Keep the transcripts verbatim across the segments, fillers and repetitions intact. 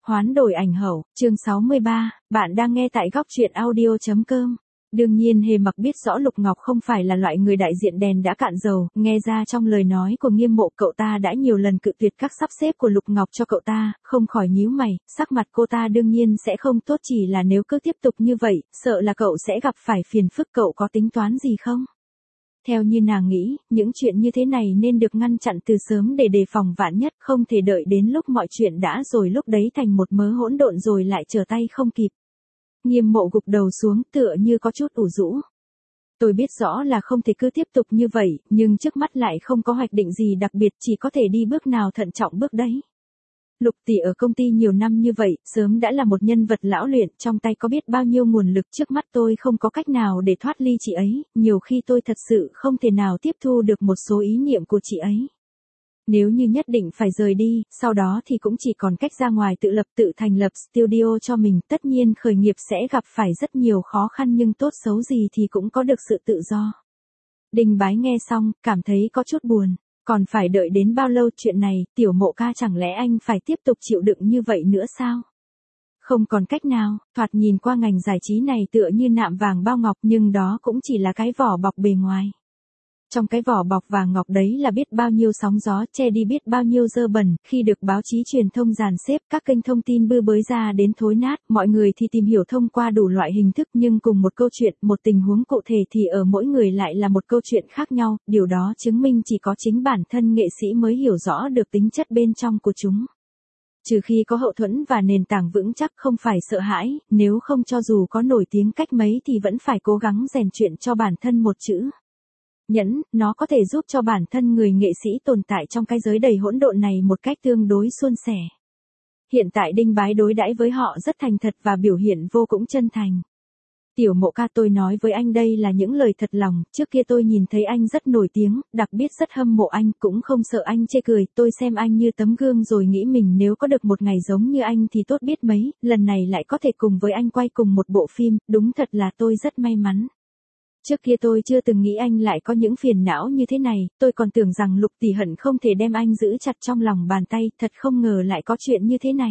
Hoán đổi ảnh hậu, chương sáu mươi ba, bạn đang nghe tại góc truyện audio.com. Đương nhiên Hề Mặc biết rõ Lục Ngọc không phải là loại người đại diện đèn đã cạn dầu, nghe ra trong lời nói của Nghiêm Mộ cậu ta đã nhiều lần cự tuyệt các sắp xếp của Lục Ngọc cho cậu ta, không khỏi nhíu mày, sắc mặt cô ta đương nhiên sẽ không tốt, chỉ là nếu cứ tiếp tục như vậy, sợ là cậu sẽ gặp phải phiền phức. Cậu có tính toán gì không? Theo như nàng nghĩ, những chuyện như thế này nên được ngăn chặn từ sớm để đề phòng vạn nhất, không thể đợi đến lúc mọi chuyện đã rồi lúc đấy thành một mớ hỗn độn rồi lại trở tay không kịp. Nghiêm Mộ gục đầu xuống tựa như có chút ủ rũ. Tôi biết rõ là không thể cứ tiếp tục như vậy, nhưng trước mắt lại không có hoạch định gì đặc biệt, chỉ có thể đi bước nào thận trọng bước đấy. Lục tỷ ở công ty nhiều năm như vậy, sớm đã là một nhân vật lão luyện, trong tay có biết bao nhiêu nguồn lực, trước mắt tôi không có cách nào để thoát ly chị ấy, nhiều khi tôi thật sự không thể nào tiếp thu được một số ý niệm của chị ấy. Nếu như nhất định phải rời đi, sau đó thì cũng chỉ còn cách ra ngoài tự lập tự thành lập studio cho mình, tất nhiên khởi nghiệp sẽ gặp phải rất nhiều khó khăn nhưng tốt xấu gì thì cũng có được sự tự do. Đinh Bái nghe xong, cảm thấy có chút buồn. Còn phải đợi đến bao lâu chuyện này, Tiểu Mộ ca chẳng lẽ anh phải tiếp tục chịu đựng như vậy nữa sao? Không còn cách nào, thoạt nhìn qua ngành giải trí này tựa như nạm vàng bao ngọc nhưng đó cũng chỉ là cái vỏ bọc bề ngoài. Trong cái vỏ bọc vàng ngọc đấy là biết bao nhiêu sóng gió, che đi biết bao nhiêu dơ bẩn, khi được báo chí truyền thông dàn xếp, các kênh thông tin bư bới ra đến thối nát, mọi người thì tìm hiểu thông qua đủ loại hình thức nhưng cùng một câu chuyện, một tình huống cụ thể thì ở mỗi người lại là một câu chuyện khác nhau, điều đó chứng minh chỉ có chính bản thân nghệ sĩ mới hiểu rõ được tính chất bên trong của chúng. Trừ khi có hậu thuẫn và nền tảng vững chắc, không phải sợ hãi, nếu không cho dù có nổi tiếng cách mấy thì vẫn phải cố gắng rèn luyện cho bản thân một chữ. Nhẫn, nó có thể giúp cho bản thân người nghệ sĩ tồn tại trong cái giới đầy hỗn độn này một cách tương đối suôn sẻ. Hiện tại Đinh Bái đối đãi với họ rất thành thật và biểu hiện vô cùng chân thành. Tiểu Mộ ca, tôi nói với anh đây là những lời thật lòng, trước kia tôi nhìn thấy anh rất nổi tiếng, đặc biệt rất hâm mộ anh, cũng không sợ anh chê cười, tôi xem anh như tấm gương rồi nghĩ mình nếu có được một ngày giống như anh thì tốt biết mấy, lần này lại có thể cùng với anh quay cùng một bộ phim, đúng thật là tôi rất may mắn. Trước kia tôi chưa từng nghĩ anh lại có những phiền não như thế này, tôi còn tưởng rằng Lục tỷ hận không thể đem anh giữ chặt trong lòng bàn tay, thật không ngờ lại có chuyện như thế này.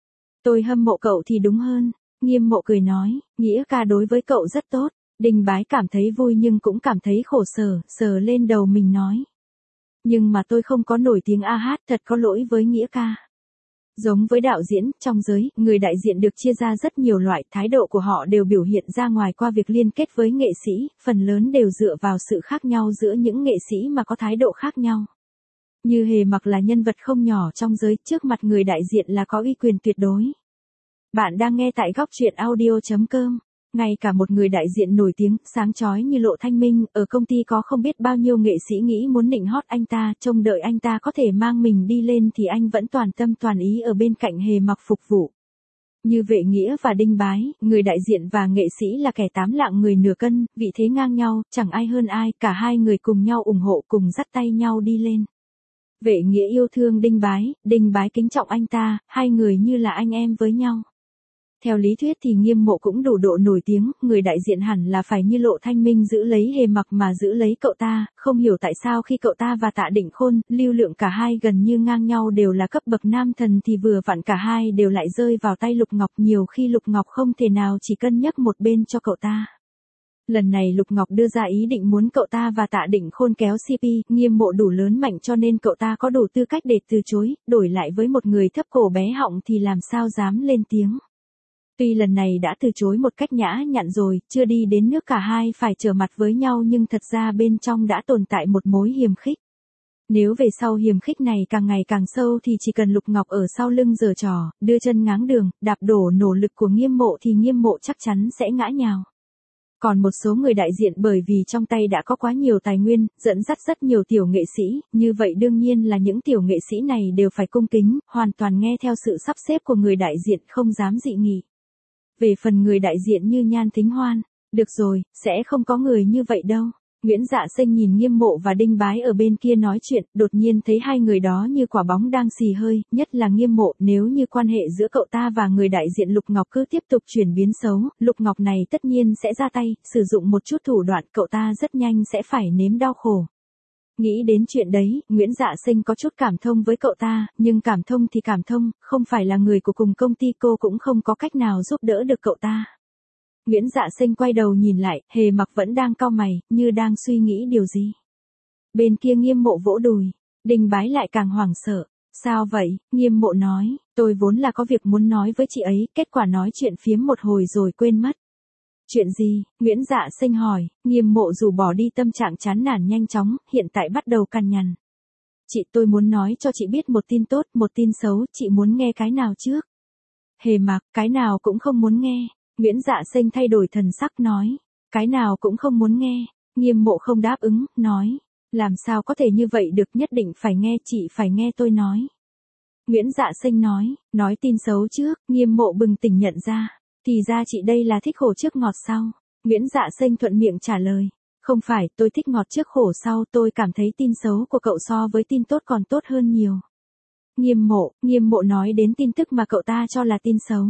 Tôi hâm mộ cậu thì đúng hơn, Nghiêm Mộ cười nói, Nghĩa ca đối với cậu rất tốt. Đinh Bái cảm thấy vui nhưng cũng cảm thấy khổ sở, sờ lên đầu mình nói. Nhưng mà tôi không có nổi tiếng a hát, thật có lỗi với Nghĩa ca. Giống với đạo diễn, trong giới, người đại diện được chia ra rất nhiều loại, thái độ của họ đều biểu hiện ra ngoài qua việc liên kết với nghệ sĩ, phần lớn đều dựa vào sự khác nhau giữa những nghệ sĩ mà có thái độ khác nhau. Như Hề Mặc là nhân vật không nhỏ trong giới, trước mặt người đại diện là có uy quyền tuyệt đối. Bạn đang nghe tại góc truyện audio.com. Ngay cả một người đại diện nổi tiếng, sáng chói như Lộ Thanh Minh, ở công ty có không biết bao nhiêu nghệ sĩ nghĩ muốn nịnh hót anh ta, trông đợi anh ta có thể mang mình đi lên thì anh vẫn toàn tâm toàn ý ở bên cạnh Hề Mặc phục vụ. Như Vệ Nghĩa và Đinh Bái, người đại diện và nghệ sĩ là kẻ tám lạng người nửa cân, vị thế ngang nhau, chẳng ai hơn ai, cả hai người cùng nhau ủng hộ, cùng dắt tay nhau đi lên. Vệ Nghĩa yêu thương Đinh Bái, Đinh Bái kính trọng anh ta, hai người như là anh em với nhau. Theo lý thuyết thì Nghiêm Mộ cũng đủ độ nổi tiếng, người đại diện hẳn là phải như Lộ Thanh Minh giữ lấy Hề Mặc mà giữ lấy cậu ta, không hiểu tại sao khi cậu ta và Tạ Định Khôn, lưu lượng cả hai gần như ngang nhau đều là cấp bậc nam thần thì vừa vặn cả hai đều lại rơi vào tay Lục Ngọc, nhiều khi Lục Ngọc không thể nào chỉ cân nhắc một bên cho cậu ta. Lần này Lục Ngọc đưa ra ý định muốn cậu ta và Tạ Định Khôn kéo xê pê, Nghiêm Mộ đủ lớn mạnh cho nên cậu ta có đủ tư cách để từ chối, đổi lại với một người thấp cổ bé họng thì làm sao dám lên tiếng. Tuy lần này đã từ chối một cách nhã nhặn rồi, chưa đi đến nước cả hai phải trở mặt với nhau nhưng thật ra bên trong đã tồn tại một mối hiềm khích. Nếu về sau hiềm khích này càng ngày càng sâu thì chỉ cần Lục Ngọc ở sau lưng giở trò, đưa chân ngáng đường, đạp đổ nỗ lực của Nghiêm Mộ thì Nghiêm Mộ chắc chắn sẽ ngã nhào. Còn một số người đại diện bởi vì trong tay đã có quá nhiều tài nguyên, dẫn dắt rất nhiều tiểu nghệ sĩ, như vậy đương nhiên là những tiểu nghệ sĩ này đều phải cung kính, hoàn toàn nghe theo sự sắp xếp của người đại diện, không dám dị nghị. Về phần người đại diện như Nhan Thính Hoan, được rồi, sẽ không có người như vậy đâu. Nguyễn Dạ Sinh nhìn Nghiêm Mộ và Đinh Bái ở bên kia nói chuyện, đột nhiên thấy hai người đó như quả bóng đang xì hơi, nhất là Nghiêm Mộ, nếu như quan hệ giữa cậu ta và người đại diện Lục Ngọc cứ tiếp tục chuyển biến xấu, Lục Ngọc này tất nhiên sẽ ra tay, sử dụng một chút thủ đoạn, cậu ta rất nhanh sẽ phải nếm đau khổ. Nghĩ đến chuyện đấy, Nguyễn Dạ Sinh có chút cảm thông với cậu ta, nhưng cảm thông thì cảm thông, không phải là người của cùng công ty cô cũng không có cách nào giúp đỡ được cậu ta. Nguyễn Dạ Sinh quay đầu nhìn lại, Hề Mặc vẫn đang cau mày, như đang suy nghĩ điều gì. Bên kia Nghiêm Mộ vỗ đùi, Đinh Bái lại càng hoảng sợ. Sao vậy? Nghiêm Mộ nói, tôi vốn là có việc muốn nói với chị ấy, kết quả nói chuyện phiếm một hồi rồi quên mất. Chuyện gì? Nguyễn Dạ Sinh hỏi. Nghiêm Mộ dù bỏ đi tâm trạng chán nản nhanh chóng, hiện tại bắt đầu cằn nhằn. Chị, tôi muốn nói cho chị biết một tin tốt, một tin xấu, chị muốn nghe cái nào trước? Hề Mặc, cái nào cũng không muốn nghe. Nguyễn Dạ Sinh thay đổi thần sắc nói, cái nào cũng không muốn nghe. Nghiêm Mộ không đáp ứng, nói, làm sao có thể như vậy được, nhất định phải nghe, chị phải nghe tôi nói. Nguyễn Dạ Sinh nói, nói tin xấu trước. Nghiêm Mộ bừng tỉnh nhận ra, thì ra chị đây là thích khổ trước ngọt sau. Nguyễn Dạ Sinh thuận miệng trả lời, không phải, tôi thích ngọt trước khổ sau, tôi cảm thấy tin xấu của cậu so với tin tốt còn tốt hơn nhiều. Nghiêm Mộ, Nghiêm Mộ nói đến tin tức mà cậu ta cho là tin xấu.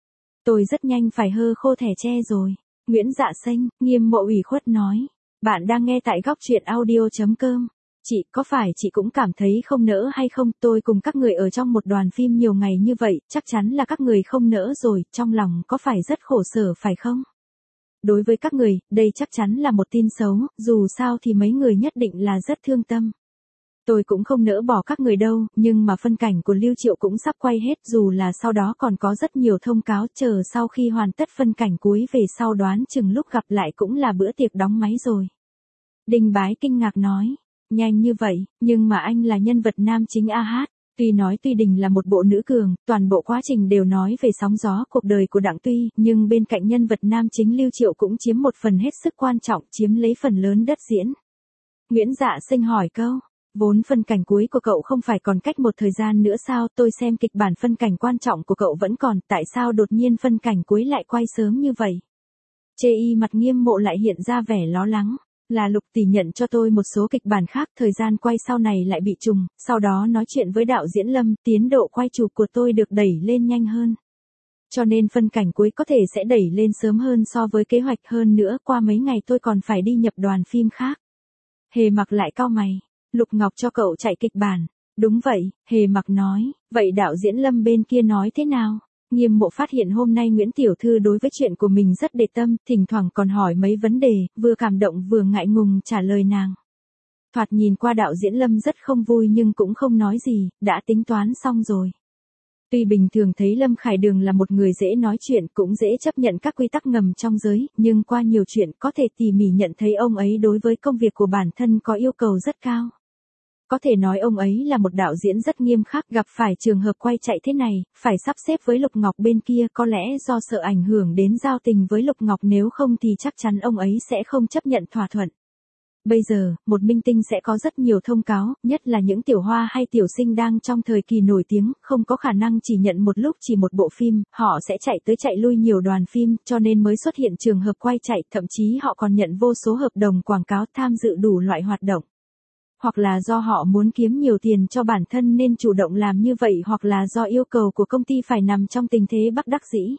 Tôi rất nhanh phải hơ khô thẻ tre rồi. Nguyễn Dạ Sinh, Nghiêm Mộ ủy khuất nói, bạn đang nghe tại góc truyện audio.com. Chị, có phải chị cũng cảm thấy không nỡ hay không? Tôi cùng các người ở trong một đoàn phim nhiều ngày như vậy, chắc chắn là các người không nỡ rồi, trong lòng có phải rất khổ sở phải không? Đối với các người, đây chắc chắn là một tin xấu, dù sao thì mấy người nhất định là rất thương tâm. Tôi cũng không nỡ bỏ các người đâu, nhưng mà phân cảnh của Lưu Triệu cũng sắp quay hết, dù là sau đó còn có rất nhiều thông cáo, chờ sau khi hoàn tất phân cảnh cuối về sau đoán chừng lúc gặp lại cũng là bữa tiệc đóng máy rồi. Đinh Bái kinh ngạc nói, nhanh như vậy, nhưng mà anh là nhân vật nam chính a hát. Tuy nói Tuy Đình là một bộ nữ cường, toàn bộ quá trình đều nói về sóng gió cuộc đời của Đặng Tuy, nhưng bên cạnh nhân vật nam chính Lưu Triệu cũng chiếm một phần hết sức quan trọng, chiếm lấy phần lớn đất diễn. Nguyễn Dạ Sinh hỏi câu, vốn phân cảnh cuối của cậu không phải còn cách một thời gian nữa sao? Tôi xem kịch bản phân cảnh quan trọng của cậu vẫn còn, tại sao đột nhiên phân cảnh cuối lại quay sớm như vậy? Chê y mặt Nghiêm Mộ lại hiện ra vẻ lo lắng. Là Lục tỷ nhận cho tôi một số kịch bản khác, thời gian quay sau này lại bị trùng, sau đó nói chuyện với đạo diễn Lâm, tiến độ quay chụp của tôi được đẩy lên nhanh hơn. Cho nên phân cảnh cuối có thể sẽ đẩy lên sớm hơn so với kế hoạch, hơn nữa qua mấy ngày tôi còn phải đi nhập đoàn phim khác. Hề Mặc lại cau mày, Lục Ngọc cho cậu chạy kịch bản. Đúng vậy, Hề Mặc nói, vậy đạo diễn Lâm bên kia nói thế nào? Nghiêm Mộ phát hiện hôm nay Nguyễn Tiểu Thư đối với chuyện của mình rất để tâm, thỉnh thoảng còn hỏi mấy vấn đề, vừa cảm động vừa ngại ngùng trả lời nàng. Thoạt nhìn qua đạo diễn Lâm rất không vui nhưng cũng không nói gì, đã tính toán xong rồi. Tuy bình thường thấy Lâm Khải Đường là một người dễ nói chuyện, cũng dễ chấp nhận các quy tắc ngầm trong giới, nhưng qua nhiều chuyện có thể tỉ mỉ nhận thấy ông ấy đối với công việc của bản thân có yêu cầu rất cao. Có thể nói ông ấy là một đạo diễn rất nghiêm khắc, gặp phải trường hợp quay chạy thế này, phải sắp xếp với Lục Ngọc bên kia, có lẽ do sợ ảnh hưởng đến giao tình với Lục Ngọc, nếu không thì chắc chắn ông ấy sẽ không chấp nhận thỏa thuận. Bây giờ, một minh tinh sẽ có rất nhiều thông cáo, nhất là những tiểu hoa hay tiểu sinh đang trong thời kỳ nổi tiếng, không có khả năng chỉ nhận một lúc chỉ một bộ phim, họ sẽ chạy tới chạy lui nhiều đoàn phim, cho nên mới xuất hiện trường hợp quay chạy, thậm chí họ còn nhận vô số hợp đồng quảng cáo, tham dự đủ loại hoạt động. Hoặc là do họ muốn kiếm nhiều tiền cho bản thân nên chủ động làm như vậy, hoặc là do yêu cầu của công ty phải nằm trong tình thế bất đắc dĩ.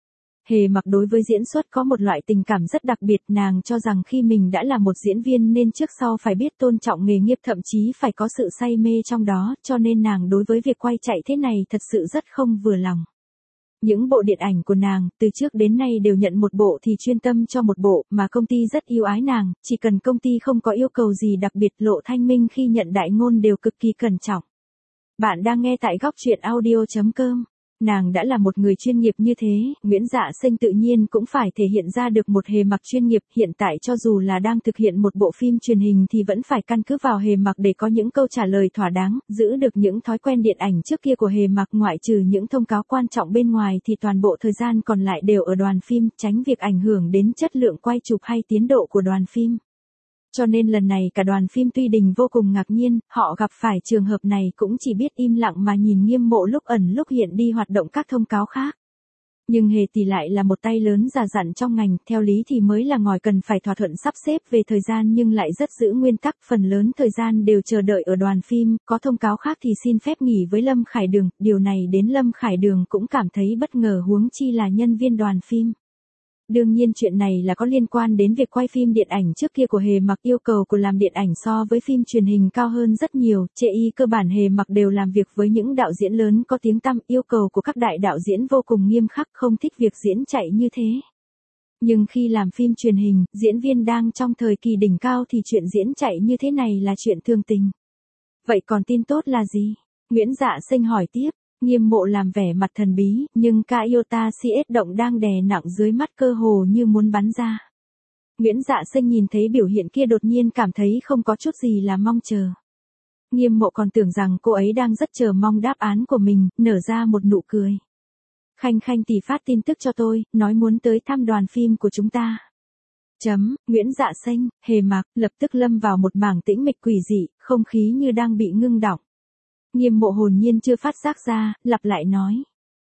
Hề Mặc đối với diễn xuất có một loại tình cảm rất đặc biệt, nàng cho rằng khi mình đã là một diễn viên nên trước sau phải biết tôn trọng nghề nghiệp, thậm chí phải có sự say mê trong đó, cho nên nàng đối với việc quay chạy thế này thật sự rất không vừa lòng. Những bộ điện ảnh của nàng, từ trước đến nay đều nhận một bộ thì chuyên tâm cho một bộ, mà công ty rất yêu ái nàng, chỉ cần công ty không có yêu cầu gì đặc biệt, Lộ Thanh Minh khi nhận đại ngôn đều cực kỳ cẩn trọng. Bạn đang nghe tại góc truyện audio.com. Nàng đã là một người chuyên nghiệp như thế, Nguyễn Dạ Sinh tự nhiên cũng phải thể hiện ra được một Hề Mặc chuyên nghiệp, hiện tại cho dù là đang thực hiện một bộ phim truyền hình thì vẫn phải căn cứ vào Hề Mặc để có những câu trả lời thỏa đáng, giữ được những thói quen điện ảnh trước kia của Hề Mặc, ngoại trừ những thông cáo quan trọng bên ngoài thì toàn bộ thời gian còn lại đều ở đoàn phim, tránh việc ảnh hưởng đến chất lượng quay chụp hay tiến độ của đoàn phim. Cho nên lần này cả đoàn phim Tuy Đình vô cùng ngạc nhiên, họ gặp phải trường hợp này cũng chỉ biết im lặng mà nhìn Nghiêm Mộ lúc ẩn lúc hiện đi hoạt động các thông cáo khác. Nhưng Hề Tỷ lại là một tay lớn già dặn trong ngành, theo lý thì mới là ngòi cần phải thỏa thuận sắp xếp về thời gian nhưng lại rất giữ nguyên tắc, phần lớn thời gian đều chờ đợi ở đoàn phim, có thông cáo khác thì xin phép nghỉ với Lâm Khải Đường, điều này đến Lâm Khải Đường cũng cảm thấy bất ngờ, huống chi là nhân viên đoàn phim. Đương nhiên chuyện này là có liên quan đến việc quay phim điện ảnh trước kia của Hề Mặc, yêu cầu của làm điện ảnh so với phim truyền hình cao hơn rất nhiều, chê y cơ bản Hề Mặc đều làm việc với những đạo diễn lớn có tiếng tăm, yêu cầu của các đại đạo diễn vô cùng nghiêm khắc, không thích việc diễn chạy như thế. Nhưng khi làm phim truyền hình, diễn viên đang trong thời kỳ đỉnh cao thì chuyện diễn chạy như thế này là chuyện thường tình. Vậy còn tin tốt là gì? Nguyễn Dạ Sinh hỏi tiếp. Nghiêm Mộ làm vẻ mặt thần bí, nhưng Kaiota xê ét động đang đè nặng dưới mắt cơ hồ như muốn bắn ra. Nguyễn Dạ Sinh nhìn thấy biểu hiện kia đột nhiên cảm thấy không có chút gì là mong chờ. Nghiêm Mộ còn tưởng rằng cô ấy đang rất chờ mong đáp án của mình, nở ra một nụ cười. Khanh Khanh tỷ phát tin tức cho tôi, nói muốn tới thăm đoàn phim của chúng ta. Chấm, Nguyễn Dạ Sinh, Hề Mặc, lập tức lâm vào một mảng tĩnh mịch quỷ dị, không khí như đang bị ngưng đọng. Nghiêm Mộ hồn nhiên chưa phát giác ra, lặp lại nói.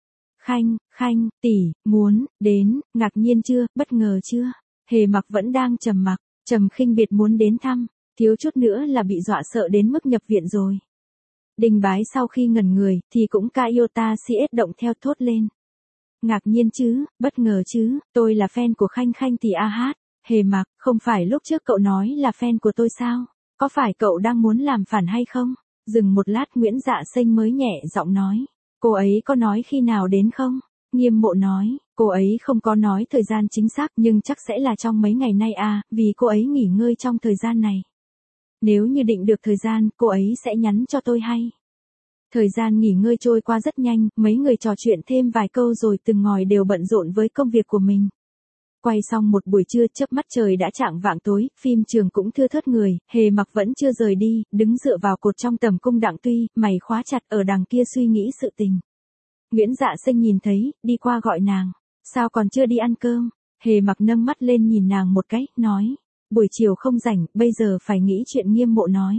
Khanh, Khanh, tỷ, muốn, đến, ngạc nhiên chưa, bất ngờ chưa? Hề Mặc vẫn đang trầm mặc, Trầm Khinh Biệt muốn đến thăm, thiếu chút nữa là bị dọa sợ đến mức nhập viện rồi. Đình Bái sau khi ngẩn người, thì cũng Kaiota xê ét động theo thốt lên. Ngạc nhiên chứ, bất ngờ chứ, tôi là fan của Khanh Khanh tỷ a hát, Hề Mặc, không phải lúc trước cậu nói là fan của tôi sao? Có phải cậu đang muốn làm phản hay không? Dừng một lát Nguyễn Dạ Sinh mới nhẹ giọng nói. Cô ấy có nói khi nào đến không? Nghiêm Mộ nói, cô ấy không có nói thời gian chính xác nhưng chắc sẽ là trong mấy ngày nay à, vì cô ấy nghỉ ngơi trong thời gian này. Nếu như định được thời gian, cô ấy sẽ nhắn cho tôi hay. Thời gian nghỉ ngơi trôi qua rất nhanh, mấy người trò chuyện thêm vài câu rồi từng ngòi đều bận rộn với công việc của mình. Quay xong một buổi trưa, chớp mắt trời đã chạng vạng tối, phim trường cũng thưa thớt người, Hề Mặc vẫn chưa rời đi, đứng dựa vào cột trong tầm cung Đặng Tuy, mày khóa chặt ở đằng kia suy nghĩ sự tình. Nguyễn Dạ Sinh nhìn thấy, đi qua gọi nàng, sao còn chưa đi ăn cơm? Hề Mặc nâng mắt lên nhìn nàng một cái, nói, buổi chiều không rảnh, bây giờ phải nghĩ chuyện Nghiêm Mộ nói.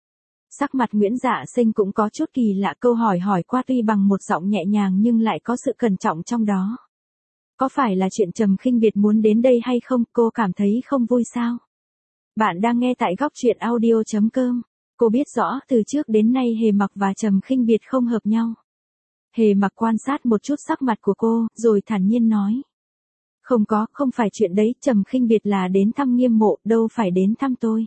Sắc mặt Nguyễn Dạ Sinh cũng có chút kỳ lạ, câu hỏi hỏi qua tuy bằng một giọng nhẹ nhàng nhưng lại có sự cẩn trọng trong đó. Có phải là chuyện Trầm Khinh Biệt muốn đến đây hay không, cô cảm thấy không vui sao? Bạn đang nghe tại góc truyện audio chấm com. Cô biết rõ từ trước đến nay Hề Mặc và Trầm Khinh Biệt không hợp nhau. Hề Mặc quan sát một chút sắc mặt của cô, rồi thản nhiên nói. Không có, không phải chuyện đấy, Trầm Khinh Biệt là đến thăm Nghiêm Mộ, đâu phải đến thăm tôi.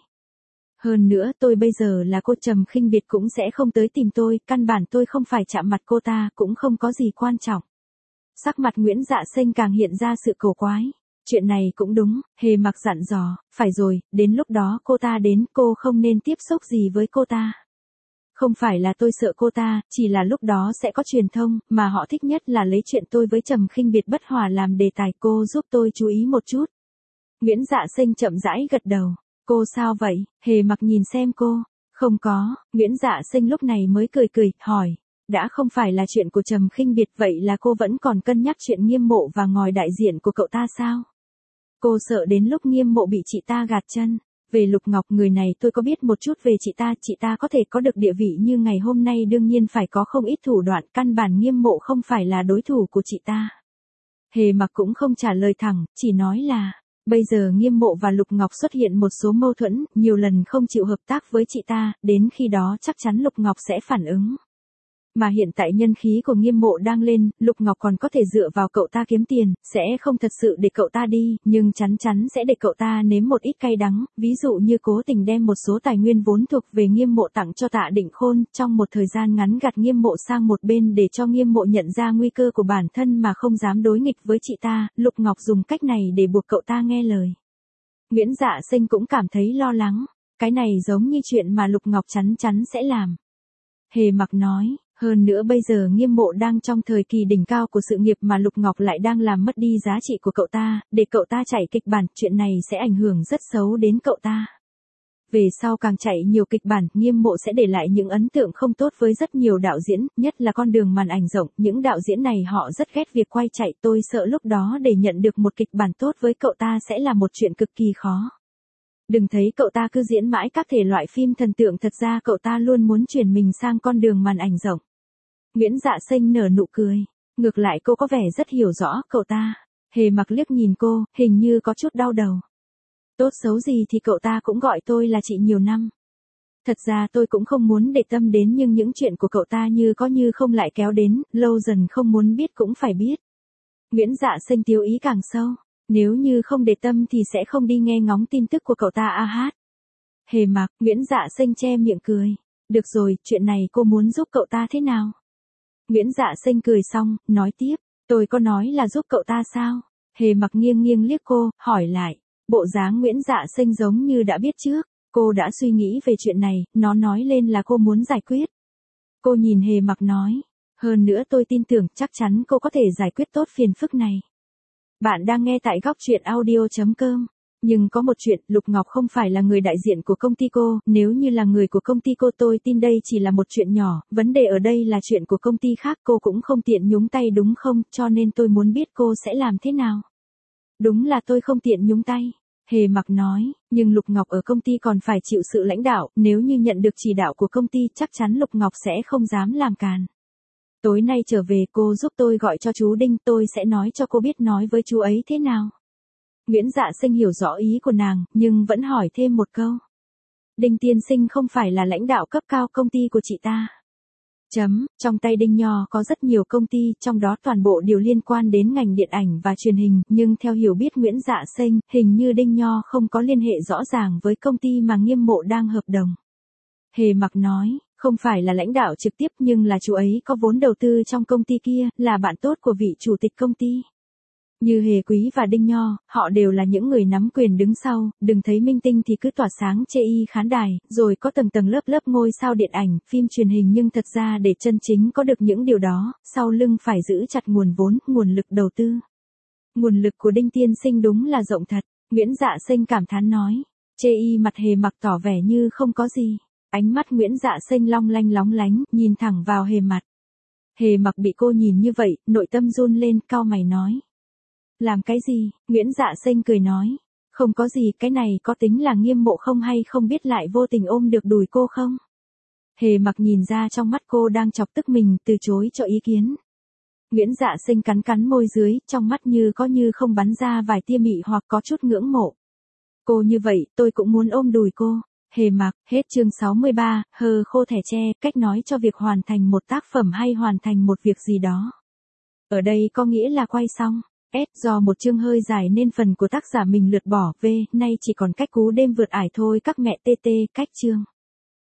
Hơn nữa tôi bây giờ là cô, Trầm Khinh Biệt cũng sẽ không tới tìm tôi, căn bản tôi không phải chạm mặt cô ta, cũng không có gì quan trọng. Sắc mặt Nguyễn Dạ Sinh càng hiện ra sự cổ quái. Chuyện này cũng đúng, Hề Mặc dặn dò, phải rồi, đến lúc đó cô ta đến, cô không nên tiếp xúc gì với cô ta. Không phải là tôi sợ cô ta, chỉ là lúc đó sẽ có truyền thông, mà họ thích nhất là lấy chuyện tôi với Trầm Khinh Biệt bất hòa làm đề tài, cô giúp tôi chú ý một chút. Nguyễn Dạ Sinh chậm rãi gật đầu. Cô sao vậy? Hề Mặc nhìn xem cô. Không có, Nguyễn Dạ Sinh lúc này mới cười cười, hỏi. Đã không phải là chuyện của Trầm Khinh Biệt, vậy là cô vẫn còn cân nhắc chuyện Nghiêm Mộ và ngòi đại diện của cậu ta sao? Cô sợ đến lúc Nghiêm Mộ bị chị ta gạt chân. Về Lục Ngọc, người này tôi có biết một chút về chị ta, chị ta có thể có được địa vị như ngày hôm nay đương nhiên phải có không ít thủ đoạn, căn bản Nghiêm Mộ không phải là đối thủ của chị ta. Hề Mặc cũng không trả lời thẳng, chỉ nói là, bây giờ Nghiêm Mộ và Lục Ngọc xuất hiện một số mâu thuẫn, nhiều lần không chịu hợp tác với chị ta, đến khi đó chắc chắn Lục Ngọc sẽ phản ứng. Mà hiện tại nhân khí của Nghiêm Mộ đang lên, Lục Ngọc còn có thể dựa vào cậu ta kiếm tiền, sẽ không thật sự để cậu ta đi, nhưng chắn chắn sẽ để cậu ta nếm một ít cay đắng, ví dụ như cố tình đem một số tài nguyên vốn thuộc về Nghiêm Mộ tặng cho Tạ Định Khôn, trong một thời gian ngắn gạt Nghiêm Mộ sang một bên để cho Nghiêm Mộ nhận ra nguy cơ của bản thân mà không dám đối nghịch với chị ta, Lục Ngọc dùng cách này để buộc cậu ta nghe lời. Nguyễn Dạ Sinh cũng cảm thấy lo lắng, cái này giống như chuyện mà Lục Ngọc chắn chắn sẽ làm. Hề Mặc nói. Hơn nữa bây giờ Nghiêm Mộ đang trong thời kỳ đỉnh cao của sự nghiệp mà Lục Ngọc lại đang làm mất đi giá trị của cậu ta, để cậu ta chạy kịch bản, chuyện này sẽ ảnh hưởng rất xấu đến cậu ta. Về sau càng chạy nhiều kịch bản, Nghiêm Mộ sẽ để lại những ấn tượng không tốt với rất nhiều đạo diễn, nhất là con đường màn ảnh rộng, những đạo diễn này họ rất ghét việc quay chạy, tôi sợ lúc đó để nhận được một kịch bản tốt với cậu ta sẽ là một chuyện cực kỳ khó. Đừng thấy cậu ta cứ diễn mãi các thể loại phim thần tượng, thật ra cậu ta luôn muốn chuyển mình sang con đường màn ảnh rộng. Nguyễn Dạ Sinh nở nụ cười. Ngược lại cô có vẻ rất hiểu rõ cậu ta. Hề Mặc liếc nhìn cô, hình như có chút đau đầu. Tốt xấu gì thì cậu ta cũng gọi tôi là chị nhiều năm. Thật ra tôi cũng không muốn để tâm đến, nhưng những chuyện của cậu ta như có như không lại kéo đến, lâu dần không muốn biết cũng phải biết. Nguyễn Dạ Sinh tiêu ý càng sâu. Nếu như không để tâm thì sẽ không đi nghe ngóng tin tức của cậu ta a hát. Hề Mặc, Nguyễn Dạ Xanh che miệng cười. Được rồi, chuyện này cô muốn giúp cậu ta thế nào? Nguyễn Dạ Xanh cười xong, nói tiếp, tôi có nói là giúp cậu ta sao? Hề Mặc nghiêng nghiêng liếc cô, hỏi lại. Bộ dáng Nguyễn Dạ Xanh giống như đã biết trước, cô đã suy nghĩ về chuyện này, nó nói lên là cô muốn giải quyết. Cô nhìn Hề Mặc nói, hơn nữa tôi tin tưởng chắc chắn cô có thể giải quyết tốt phiền phức này. Bạn đang nghe tại góc truyện audio chấm com. Nhưng có một chuyện, Lục Ngọc không phải là người đại diện của công ty cô, nếu như là người của công ty cô tôi tin đây chỉ là một chuyện nhỏ, vấn đề ở đây là chuyện của công ty khác cô cũng không tiện nhúng tay đúng không, cho nên tôi muốn biết cô sẽ làm thế nào. Đúng là tôi không tiện nhúng tay. Hề Mặc nói, nhưng Lục Ngọc ở công ty còn phải chịu sự lãnh đạo, nếu như nhận được chỉ đạo của công ty chắc chắn Lục Ngọc sẽ không dám làm càn. Tối nay trở về cô giúp tôi gọi cho chú Đinh, tôi sẽ nói cho cô biết nói với chú ấy thế nào. Nguyễn Dạ Xanh hiểu rõ ý của nàng, nhưng vẫn hỏi thêm một câu. Đinh tiên sinh không phải là lãnh đạo cấp cao công ty của chị ta. Chấm, trong tay Đinh Nho có rất nhiều công ty, trong đó toàn bộ đều liên quan đến ngành điện ảnh và truyền hình, nhưng theo hiểu biết Nguyễn Dạ Xanh, hình như Đinh Nho không có liên hệ rõ ràng với công ty mà Nghiêm Mộ đang hợp đồng. Hề Mặc nói, không phải là lãnh đạo trực tiếp nhưng là chú ấy có vốn đầu tư trong công ty kia, là bạn tốt của vị chủ tịch công ty. Như Hề Quý và Đinh Nho, họ đều là những người nắm quyền đứng sau, đừng thấy minh tinh thì cứ tỏa sáng chê y khán đài, rồi có tầng tầng lớp lớp ngôi sao điện ảnh, phim truyền hình nhưng thật ra để chân chính có được những điều đó, sau lưng phải giữ chặt nguồn vốn, nguồn lực đầu tư. Nguồn lực của Đinh tiên sinh đúng là rộng thật, Nguyễn Dạ Xanh cảm thán nói. Chê y mặt Hề Mặc tỏ vẻ như không có gì. Ánh mắt Nguyễn Dạ Xanh long lanh lóng lánh, nhìn thẳng vào Hề Mặc. Hề Mặc bị cô nhìn như vậy, nội tâm run lên, cau mày nói. Làm cái gì? Nguyễn Dạ Xanh cười nói. Không có gì, cái này có tính là Nghiêm Mộ không hay không biết lại vô tình ôm được đùi cô không? Hề Mặc nhìn ra trong mắt cô đang chọc tức mình, từ chối cho ý kiến. Nguyễn Dạ Xanh cắn cắn môi dưới, trong mắt như có như không bắn ra vài tia mị hoặc có chút ngưỡng mộ. Cô như vậy, tôi cũng muốn ôm đùi cô. Hề Mặc, hết chương sáu mươi ba, hờ khô thẻ tre, cách nói cho việc hoàn thành một tác phẩm hay hoàn thành một việc gì đó. Ở đây có nghĩa là quay xong. S do một chương hơi dài nên phần của tác giả mình lượt bỏ. V, nay chỉ còn cách cú đêm vượt ải thôi các mẹ tê tê, cách chương.